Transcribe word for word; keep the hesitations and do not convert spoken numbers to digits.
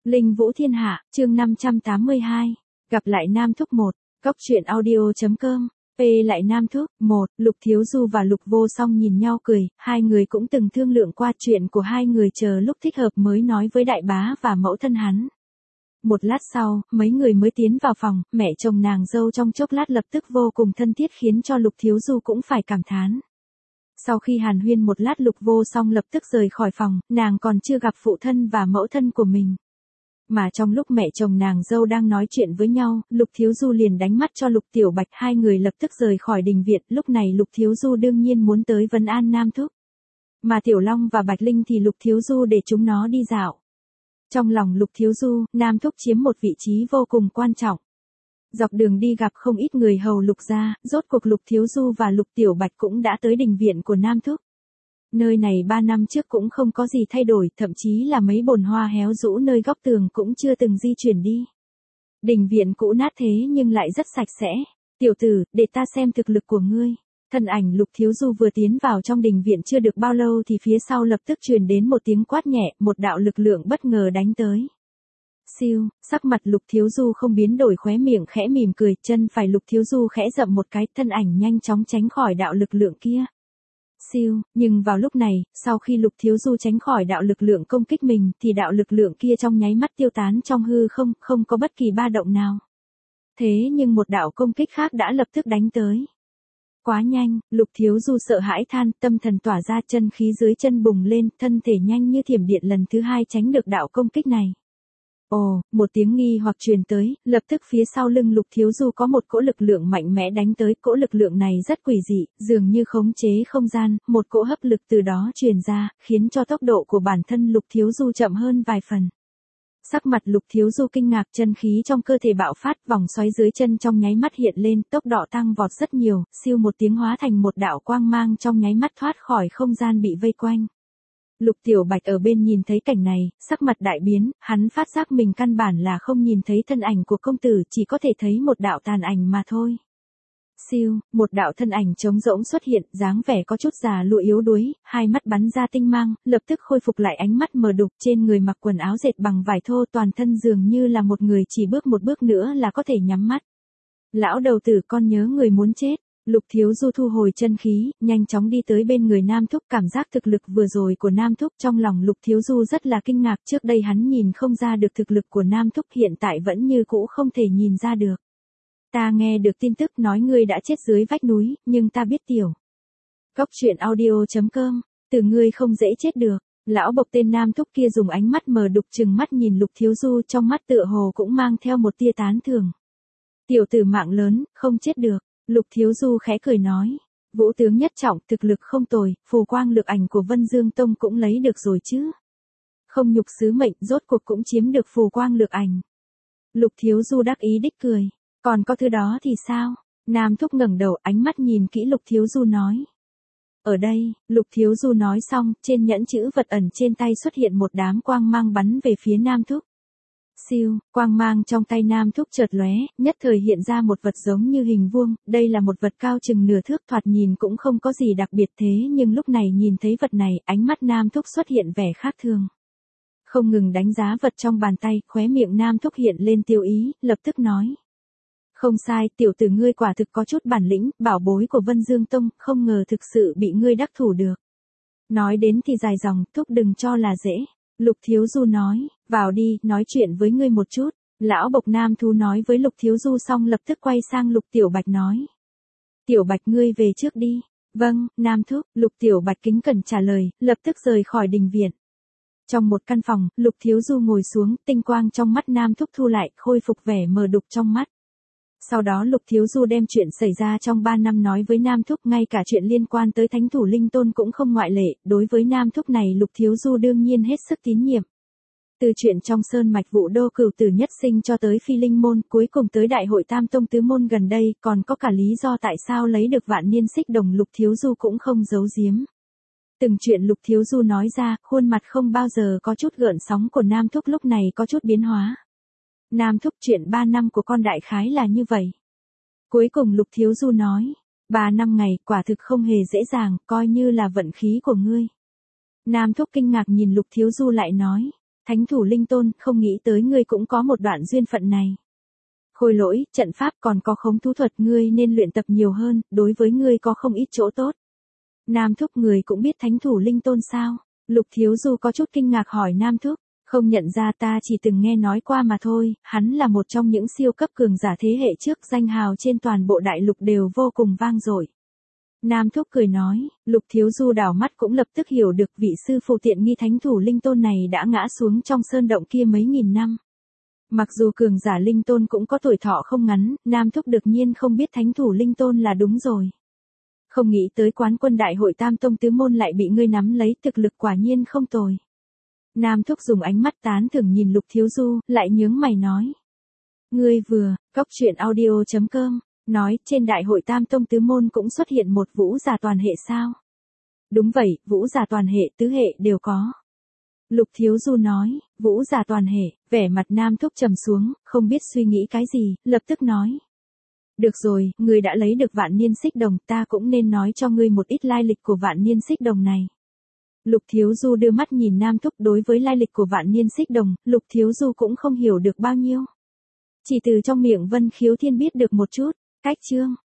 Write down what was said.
Linh Vũ Thiên Hạ, chương năm trăm tám mươi hai. Gặp lại Nam Thúc một. Cóc truyện audio chấm com. P lại Nam Thúc. một. Lục Thiếu Du và Lục Vô Song nhìn nhau cười, hai người cũng từng thương lượng qua chuyện của hai người, chờ lúc thích hợp mới nói với đại bá và mẫu thân hắn. Một lát sau, mấy người mới tiến vào phòng, mẹ chồng nàng dâu trong chốc lát lập tức vô cùng thân thiết khiến cho Lục Thiếu Du cũng phải cảm thán. Sau khi hàn huyên một lát, Lục Vô Song lập tức rời khỏi phòng, nàng còn chưa gặp phụ thân và mẫu thân của mình. Mà trong lúc mẹ chồng nàng dâu đang nói chuyện với nhau, Lục Thiếu Du liền đánh mắt cho Lục Tiểu Bạch, hai người lập tức rời khỏi đình viện. Lúc này Lục Thiếu Du đương nhiên muốn tới vấn an Nam Thúc. Mà Tiểu Long và Bạch Linh thì Lục Thiếu Du để chúng nó đi dạo. Trong lòng Lục Thiếu Du, Nam Thúc chiếm một vị trí vô cùng quan trọng. Dọc đường đi gặp không ít người hầu Lục gia, rốt cuộc Lục Thiếu Du và Lục Tiểu Bạch cũng đã tới đình viện của Nam Thúc. Nơi này ba năm trước cũng không có gì thay đổi, thậm chí là mấy bồn hoa héo rũ nơi góc tường cũng chưa từng di chuyển đi. Đình viện cũ nát thế nhưng lại rất sạch sẽ. Tiểu tử, để ta xem thực lực của ngươi. Thân ảnh Lục Thiếu Du vừa tiến vào trong đình viện chưa được bao lâu thì phía sau lập tức truyền đến một tiếng quát nhẹ, một đạo lực lượng bất ngờ đánh tới. Siêu, sắc mặt Lục Thiếu Du không biến đổi, khóe miệng khẽ mỉm cười, chân phải Lục Thiếu Du khẽ dậm một cái, thân ảnh nhanh chóng tránh khỏi đạo lực lượng kia. Siêu, nhưng vào lúc này, sau khi Lục Thiếu Du tránh khỏi đạo lực lượng công kích mình, thì đạo lực lượng kia trong nháy mắt tiêu tán trong hư không, không có bất kỳ ba động nào. Thế nhưng một đạo công kích khác đã lập tức đánh tới. Quá nhanh, Lục Thiếu Du sợ hãi than, tâm thần tỏa ra, chân khí dưới chân bùng lên, thân thể nhanh như thiểm điện lần thứ hai tránh được đạo công kích này. Ồ, một tiếng nghi hoặc truyền tới, lập tức phía sau lưng Lục Thiếu Du có một cỗ lực lượng mạnh mẽ đánh tới, cỗ lực lượng này rất quỷ dị, dường như khống chế không gian, một cỗ hấp lực từ đó truyền ra, khiến cho tốc độ của bản thân Lục Thiếu Du chậm hơn vài phần. Sắc mặt Lục Thiếu Du kinh ngạc, chân khí trong cơ thể bạo phát, vòng xoáy dưới chân trong nháy mắt hiện lên, tốc độ tăng vọt rất nhiều, siêu một tiếng hóa thành một đạo quang mang trong nháy mắt thoát khỏi không gian bị vây quanh. Lục Tiểu Bạch ở bên nhìn thấy cảnh này, sắc mặt đại biến, hắn phát giác mình căn bản là không nhìn thấy thân ảnh của công tử, chỉ có thể thấy một đạo tàn ảnh mà thôi. Siêu, một đạo thân ảnh trống rỗng xuất hiện, dáng vẻ có chút già lụa yếu đuối, hai mắt bắn ra tinh mang, lập tức khôi phục lại ánh mắt mờ đục, trên người mặc quần áo dệt bằng vải thô, toàn thân dường như là một người chỉ bước một bước nữa là có thể nhắm mắt. Lão đầu tử, con nhớ người muốn chết. Lục Thiếu Du thu hồi chân khí, nhanh chóng đi tới bên người Nam Thúc, cảm giác thực lực vừa rồi của Nam Thúc trong lòng Lục Thiếu Du rất là kinh ngạc, trước đây hắn nhìn không ra được thực lực của Nam Thúc, hiện tại vẫn như cũ không thể nhìn ra được. Ta nghe được tin tức nói ngươi đã chết dưới vách núi, nhưng ta biết tiểu. Cóc truyện audio chấm com, từ ngươi không dễ chết được. Lão bộc tên Nam Thúc kia dùng ánh mắt mờ đục trừng mắt nhìn Lục Thiếu Du, trong mắt tựa hồ cũng mang theo một tia tán thưởng. Tiểu tử mạng lớn, không chết được. Lục Thiếu Du khẽ cười nói, vũ tướng nhất trọng, thực lực không tồi, phù quang lực ảnh của Vân Dương Tông cũng lấy được rồi chứ. Không nhục sứ mệnh, rốt cuộc cũng chiếm được phù quang lực ảnh. Lục Thiếu Du đắc ý đích cười, còn có thứ đó thì sao? Nam Thúc ngẩng đầu, ánh mắt nhìn kỹ Lục Thiếu Du nói. Ở đây, Lục Thiếu Du nói xong, trên nhẫn chữ vật ẩn trên tay xuất hiện một đám quang mang bắn về phía Nam Thúc. Siêu, quang mang trong tay Nam Thúc chợt lóe, nhất thời hiện ra một vật giống như hình vuông, đây là một vật cao chừng nửa thước, thoạt nhìn cũng không có gì đặc biệt, thế nhưng lúc này nhìn thấy vật này, ánh mắt Nam Thúc xuất hiện vẻ khác thường. Không ngừng đánh giá vật trong bàn tay, khóe miệng Nam Thúc hiện lên tiêu ý, lập tức nói. Không sai, tiểu tử ngươi quả thực có chút bản lĩnh, bảo bối của Vân Dương Tông, không ngờ thực sự bị ngươi đắc thủ được. Nói đến thì dài dòng, Thúc đừng cho là dễ. Lục Thiếu Du nói, vào đi, nói chuyện với ngươi một chút. Lão bộc Nam Thú nói với Lục Thiếu Du xong lập tức quay sang Lục Tiểu Bạch nói. Tiểu Bạch ngươi về trước đi. Vâng, Nam Thúc, Lục Tiểu Bạch kính cẩn trả lời, lập tức rời khỏi đình viện. Trong một căn phòng, Lục Thiếu Du ngồi xuống, tinh quang trong mắt Nam Thúc thu lại, khôi phục vẻ mờ đục trong mắt. Sau đó Lục Thiếu Du đem chuyện xảy ra trong ba năm nói với Nam Thúc, ngay cả chuyện liên quan tới Thánh Thủ Linh Tôn cũng không ngoại lệ, đối với Nam Thúc này Lục Thiếu Du đương nhiên hết sức tín nhiệm. Từ chuyện trong Sơn Mạch Vũ Đô Cửu Tử Nhất Sinh cho tới Phi Linh Môn, cuối cùng tới Đại hội Tam Tông Tứ Môn gần đây, còn có cả lý do tại sao lấy được Vạn Niên Xích Đồng, Lục Thiếu Du cũng không giấu giếm. Từng chuyện Lục Thiếu Du nói ra, khuôn mặt không bao giờ có chút gợn sóng của Nam Thúc lúc này có chút biến hóa. Nam Thúc, chuyện ba năm của con đại khái là như vậy. Cuối cùng Lục Thiếu Du nói, ba năm ngày, quả thực không hề dễ dàng, coi như là vận khí của ngươi. Nam Thúc kinh ngạc nhìn Lục Thiếu Du lại nói, Thánh thủ linh tôn, không nghĩ tới ngươi cũng có một đoạn duyên phận này. Khôi lỗi, trận pháp còn có khống thú thuật, ngươi nên luyện tập nhiều hơn, đối với ngươi có không ít chỗ tốt. Nam thúc, người cũng biết thánh thủ linh tôn sao? Lục Thiếu Du có chút kinh ngạc hỏi Nam thúc, không nhận ra, ta chỉ từng nghe nói qua mà thôi, hắn là một trong những siêu cấp cường giả thế hệ trước, danh hào trên toàn bộ đại lục đều vô cùng vang dội. Nam thúc cười nói, Lục Thiếu Du đảo mắt cũng lập tức hiểu được vị sư phụ tiện nghi thánh thủ linh tôn này đã ngã xuống trong sơn động kia mấy nghìn năm. Mặc dù cường giả linh tôn cũng có tuổi thọ không ngắn, Nam thúc đương nhiên không biết thánh thủ linh tôn là đúng rồi. Không nghĩ tới quán quân đại hội tam tông tứ môn lại bị ngươi nắm lấy, thực lực quả nhiên không tồi. Nam thúc dùng ánh mắt tán thưởng nhìn Lục Thiếu Du, lại nhướng mày nói. Ngươi vừa, cóc truyện audio chấm com, nói trên đại hội tam tông tứ môn cũng xuất hiện một vũ giả toàn hệ sao? Đúng vậy, vũ giả toàn hệ tứ hệ đều có. Lục Thiếu Du nói, vũ giả toàn hệ, vẻ mặt Nam thúc trầm xuống, không biết suy nghĩ cái gì, lập tức nói. Được rồi, ngươi đã lấy được vạn niên xích đồng, ta cũng nên nói cho ngươi một ít lai lịch của vạn niên xích đồng này. Lục Thiếu Du đưa mắt nhìn Nam thúc, đối với lai lịch của vạn niên xích đồng, Lục Thiếu Du cũng không hiểu được bao nhiêu. Chỉ từ trong miệng Vân Khiếu Thiên biết được một chút, cách chương.